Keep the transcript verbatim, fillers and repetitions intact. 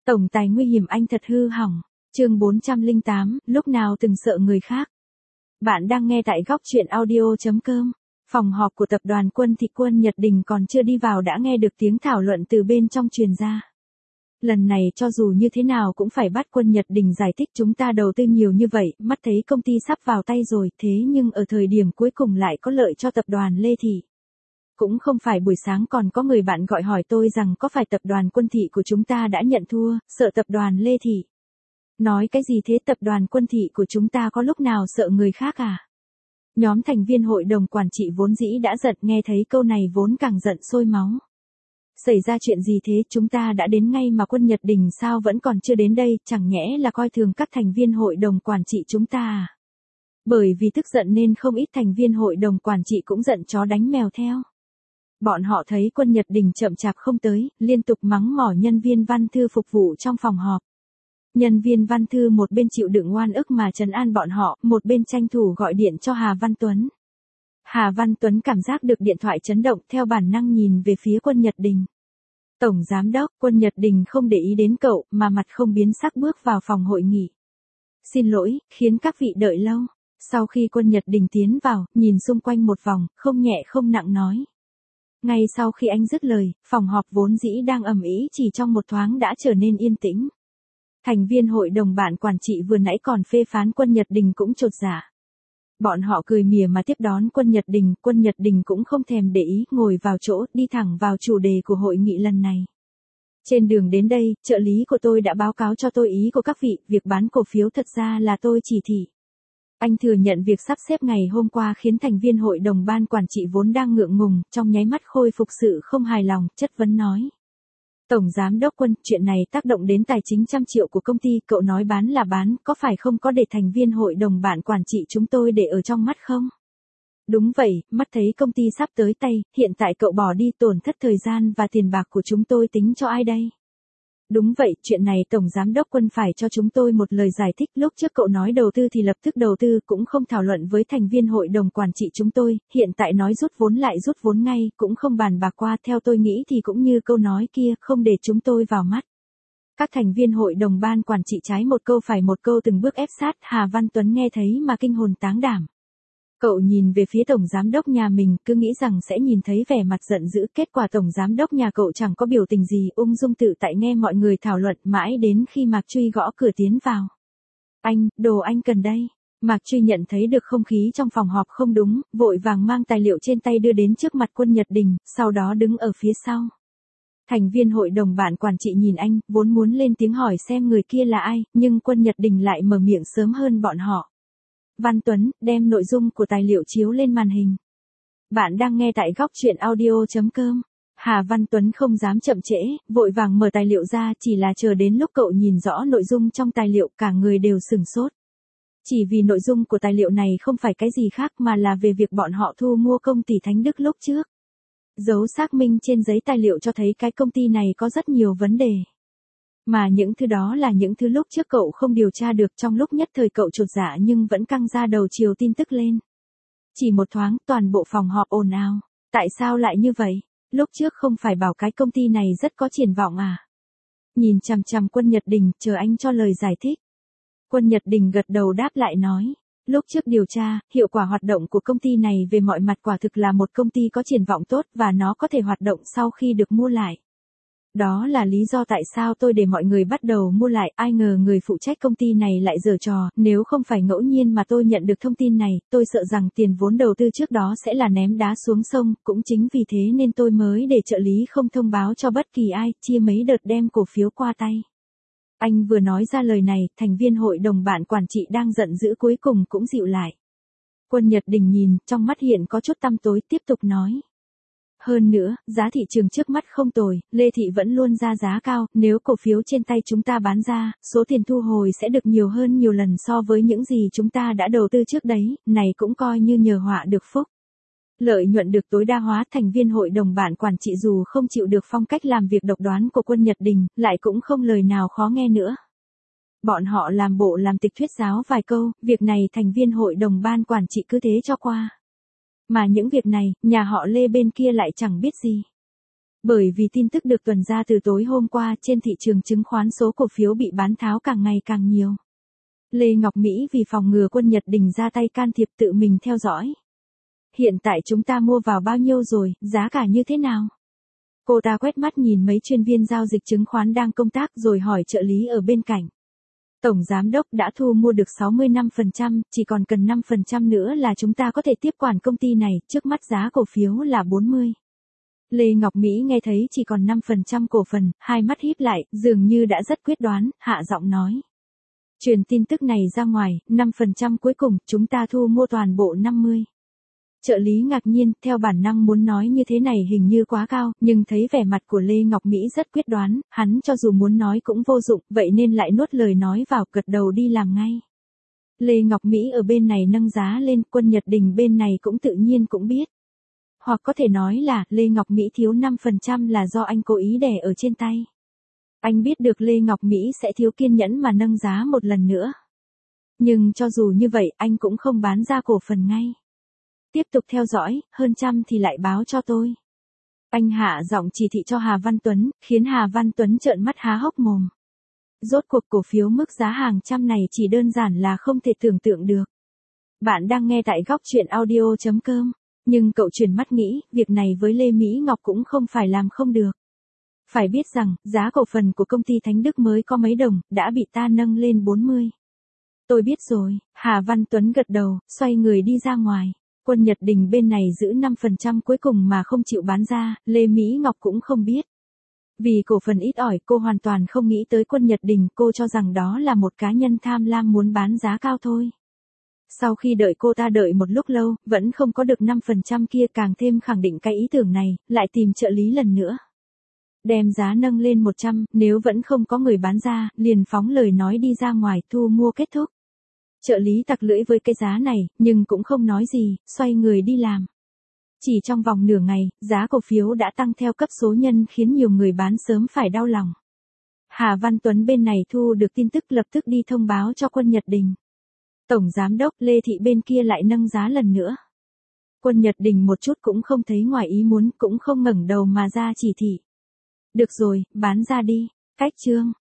Tổng tài nguy hiểm anh thật hư hỏng. Chương bốn trăm lẻ tám, lúc nào từng sợ người khác. Bạn đang nghe tại góc truyện audio chấm com. Phòng họp của tập đoàn Quân Thị Quân Nhật Đình còn chưa đi vào đã nghe được tiếng thảo luận từ bên trong truyền ra. Lần này cho dù như thế nào cũng phải bắt Quân Nhật Đình giải thích chúng ta đầu tư nhiều như vậy, mắt thấy công ty sắp vào tay rồi, thế nhưng ở thời điểm cuối cùng lại có lợi cho tập đoàn Lê Thị. Cũng không phải buổi sáng còn có người bạn gọi hỏi tôi rằng có phải tập đoàn Quân Thị của chúng ta đã nhận thua, sợ tập đoàn Lê Thị. Nói cái gì thế, tập đoàn Quân Thị của chúng ta có lúc nào sợ người khác à? Nhóm thành viên hội đồng quản trị vốn dĩ đã giận, nghe thấy câu này vốn càng giận sôi máu. Xảy ra chuyện gì thế, chúng ta đã đến ngay mà Quân Nhật Đình sao vẫn còn chưa đến đây, chẳng nhẽ là coi thường các thành viên hội đồng quản trị chúng ta à? Bởi vì tức giận nên không ít thành viên hội đồng quản trị cũng giận chó đánh mèo theo. Bọn họ thấy Quân Nhật Đình chậm chạp không tới, liên tục mắng mỏ nhân viên văn thư phục vụ trong phòng họp. Nhân viên văn thư một bên chịu đựng oan ức mà trấn an bọn họ, một bên tranh thủ gọi điện cho Hà Văn Tuấn. Hà Văn Tuấn cảm giác được điện thoại chấn động, theo bản năng nhìn về phía Quân Nhật Đình. Tổng giám đốc, Quân Nhật Đình không để ý đến cậu, mà mặt không biến sắc bước vào phòng hội nghị. Xin lỗi, khiến các vị đợi lâu. Sau khi Quân Nhật Đình tiến vào, nhìn xung quanh một vòng, không nhẹ không nặng nói. Ngay sau khi anh dứt lời, phòng họp vốn dĩ đang ầm ĩ chỉ trong một thoáng đã trở nên yên tĩnh. Thành viên hội đồng bạn quản trị vừa nãy còn phê phán Quân Nhật Đình cũng chột dạ. Bọn họ cười mỉa mà tiếp đón Quân Nhật Đình, Quân Nhật Đình cũng không thèm để ý, ngồi vào chỗ, đi thẳng vào chủ đề của hội nghị lần này. Trên đường đến đây, trợ lý của tôi đã báo cáo cho tôi ý của các vị, việc bán cổ phiếu thật ra là tôi chỉ thị. Anh thừa nhận việc sắp xếp ngày hôm qua khiến thành viên hội đồng ban quản trị vốn đang ngượng ngùng, trong nháy mắt khôi phục sự không hài lòng, chất vấn nói. Tổng giám đốc Quân, chuyện này tác động đến tài chính trăm triệu của công ty, cậu nói bán là bán, có phải không có để thành viên hội đồng bạn quản trị chúng tôi để ở trong mắt không? Đúng vậy, mắt thấy công ty sắp tới tay, hiện tại cậu bỏ đi tổn thất thời gian và tiền bạc của chúng tôi tính cho ai đây? Đúng vậy, chuyện này Tổng Giám đốc Quân phải cho chúng tôi một lời giải thích, lúc trước cậu nói đầu tư thì lập tức đầu tư, cũng không thảo luận với thành viên hội đồng quản trị chúng tôi, hiện tại nói rút vốn lại rút vốn ngay, cũng không bàn bạc qua, theo tôi nghĩ thì cũng như câu nói kia, không để chúng tôi vào mắt. Các thành viên hội đồng ban quản trị trái một câu phải một câu từng bước ép sát, Hà Văn Tuấn nghe thấy mà kinh hồn táng đảm. Cậu nhìn về phía tổng giám đốc nhà mình, cứ nghĩ rằng sẽ nhìn thấy vẻ mặt giận dữ, kết quả tổng giám đốc nhà cậu chẳng có biểu tình gì, ung dung tự tại nghe mọi người thảo luận mãi đến khi Mạc Truy gõ cửa tiến vào. Anh, đồ anh cần đây. Mạc Truy nhận thấy được không khí trong phòng họp không đúng, vội vàng mang tài liệu trên tay đưa đến trước mặt Quân Nhật Đình, sau đó đứng ở phía sau. Thành viên hội đồng bạn quản trị nhìn anh, vốn muốn lên tiếng hỏi xem người kia là ai, nhưng Quân Nhật Đình lại mở miệng sớm hơn bọn họ. Văn Tuấn, đem nội dung của tài liệu chiếu lên màn hình. Bạn đang nghe tại góc truyện audio chấm com. Hà Văn Tuấn không dám chậm trễ, vội vàng mở tài liệu ra, chỉ là chờ đến lúc cậu nhìn rõ nội dung trong tài liệu cả người đều sửng sốt. Chỉ vì nội dung của tài liệu này không phải cái gì khác mà là về việc bọn họ thu mua công ty Thánh Đức lúc trước. Dấu xác minh trên giấy tài liệu cho thấy cái công ty này có rất nhiều vấn đề. Mà những thứ đó là những thứ lúc trước cậu không điều tra được, trong lúc nhất thời cậu chột dạ nhưng vẫn căng ra đầu chiều tin tức lên. Chỉ một thoáng toàn bộ phòng họp ồn ào. Tại sao lại như vậy? Lúc trước không phải bảo cái công ty này rất có triển vọng à? Nhìn chằm chằm Quân Nhật Đình, chờ anh cho lời giải thích. Quân Nhật Đình gật đầu đáp lại nói. Lúc trước điều tra, hiệu quả hoạt động của công ty này về mọi mặt quả thực là một công ty có triển vọng tốt và nó có thể hoạt động sau khi được mua lại. Đó là lý do tại sao tôi để mọi người bắt đầu mua lại, ai ngờ người phụ trách công ty này lại giở trò, nếu không phải ngẫu nhiên mà tôi nhận được thông tin này, tôi sợ rằng tiền vốn đầu tư trước đó sẽ là ném đá xuống sông, cũng chính vì thế nên tôi mới để trợ lý không thông báo cho bất kỳ ai, chia mấy đợt đem cổ phiếu qua tay. Anh vừa nói ra lời này, thành viên hội đồng bạn quản trị đang giận dữ cuối cùng cũng dịu lại. Quân Nhật Đình nhìn, trong mắt hiện có chút tăm tối, tiếp tục nói. Hơn nữa, giá thị trường trước mắt không tồi, Lê Thị vẫn luôn ra giá cao, nếu cổ phiếu trên tay chúng ta bán ra, số tiền thu hồi sẽ được nhiều hơn nhiều lần so với những gì chúng ta đã đầu tư trước đấy, này cũng coi như nhờ họa được phúc. Lợi nhuận được tối đa hóa, thành viên hội đồng bạn quản trị dù không chịu được phong cách làm việc độc đoán của Quân Nhật Đình, lại cũng không lời nào khó nghe nữa. Bọn họ làm bộ làm tịch thuyết giáo vài câu, việc này thành viên hội đồng ban quản trị cứ thế cho qua. Mà những việc này, nhà họ Lê bên kia lại chẳng biết gì. Bởi vì tin tức được tuần ra từ tối hôm qua trên thị trường chứng khoán số cổ phiếu bị bán tháo càng ngày càng nhiều. Lê Ngọc Mỹ vì phòng ngừa Quân Nhật Đình ra tay can thiệp tự mình theo dõi. Hiện tại chúng ta mua vào bao nhiêu rồi, giá cả như thế nào? Cô ta quét mắt nhìn mấy chuyên viên giao dịch chứng khoán đang công tác rồi hỏi trợ lý ở bên cạnh. Tổng giám đốc đã thu mua được sáu mươi lăm phần trăm, chỉ còn cần năm phần trăm nữa là chúng ta có thể tiếp quản công ty này, trước mắt giá cổ phiếu là bốn mươi. Lê Ngọc Mỹ nghe thấy chỉ còn năm phần trăm cổ phần, hai mắt híp lại, dường như đã rất quyết đoán, hạ giọng nói. Truyền tin tức này ra ngoài, năm phần trăm cuối cùng, chúng ta thu mua toàn bộ năm mươi. Trợ lý ngạc nhiên, theo bản năng muốn nói như thế này hình như quá cao, nhưng thấy vẻ mặt của Lê Ngọc Mỹ rất quyết đoán, hắn cho dù muốn nói cũng vô dụng, vậy nên lại nuốt lời nói vào, gật đầu đi làm ngay. Lê Ngọc Mỹ ở bên này nâng giá lên, Quân Nhật Đình bên này cũng tự nhiên cũng biết. Hoặc có thể nói là, Lê Ngọc Mỹ thiếu năm phần trăm là do anh cố ý đè ở trên tay. Anh biết được Lê Ngọc Mỹ sẽ thiếu kiên nhẫn mà nâng giá một lần nữa. Nhưng cho dù như vậy, anh cũng không bán ra cổ phần ngay. Tiếp tục theo dõi, hơn trăm thì lại báo cho tôi. Anh hạ giọng chỉ thị cho Hà Văn Tuấn, khiến Hà Văn Tuấn trợn mắt há hốc mồm. Rốt cuộc cổ phiếu mức giá hàng trăm này chỉ đơn giản là không thể tưởng tượng được. Bạn đang nghe tại góc truyện audio chấm com, nhưng cậu chuyển mắt nghĩ, việc này với Lê Mỹ Ngọc cũng không phải làm không được. Phải biết rằng, giá cổ phần của công ty Thánh Đức mới có mấy đồng, đã bị ta nâng lên bốn mươi. Tôi biết rồi, Hà Văn Tuấn gật đầu, xoay người đi ra ngoài. Quân Nhật Đình bên này giữ năm phần trăm cuối cùng mà không chịu bán ra, Lê Mỹ Ngọc cũng không biết. Vì cổ phần ít ỏi cô hoàn toàn không nghĩ tới Quân Nhật Đình, cô cho rằng đó là một cá nhân tham lam muốn bán giá cao thôi. Sau khi đợi cô ta đợi một lúc lâu, vẫn không có được năm phần trăm kia, càng thêm khẳng định cái ý tưởng này, lại tìm trợ lý lần nữa. Đem giá nâng lên một trăm, nếu vẫn không có người bán ra, liền phóng lời nói đi ra ngoài thu mua kết thúc. Trợ lý tặc lưỡi với cái giá này, nhưng cũng không nói gì, xoay người đi làm. Chỉ trong vòng nửa ngày, giá cổ phiếu đã tăng theo cấp số nhân khiến nhiều người bán sớm phải đau lòng. Hà Văn Tuấn bên này thu được tin tức lập tức đi thông báo cho Quân Nhật Đình. Tổng giám đốc Lê Thị bên kia lại nâng giá lần nữa. Quân Nhật Đình một chút cũng không thấy ngoài ý muốn, cũng không ngẩng đầu mà ra chỉ thị. Được rồi, bán ra đi. Cách chương.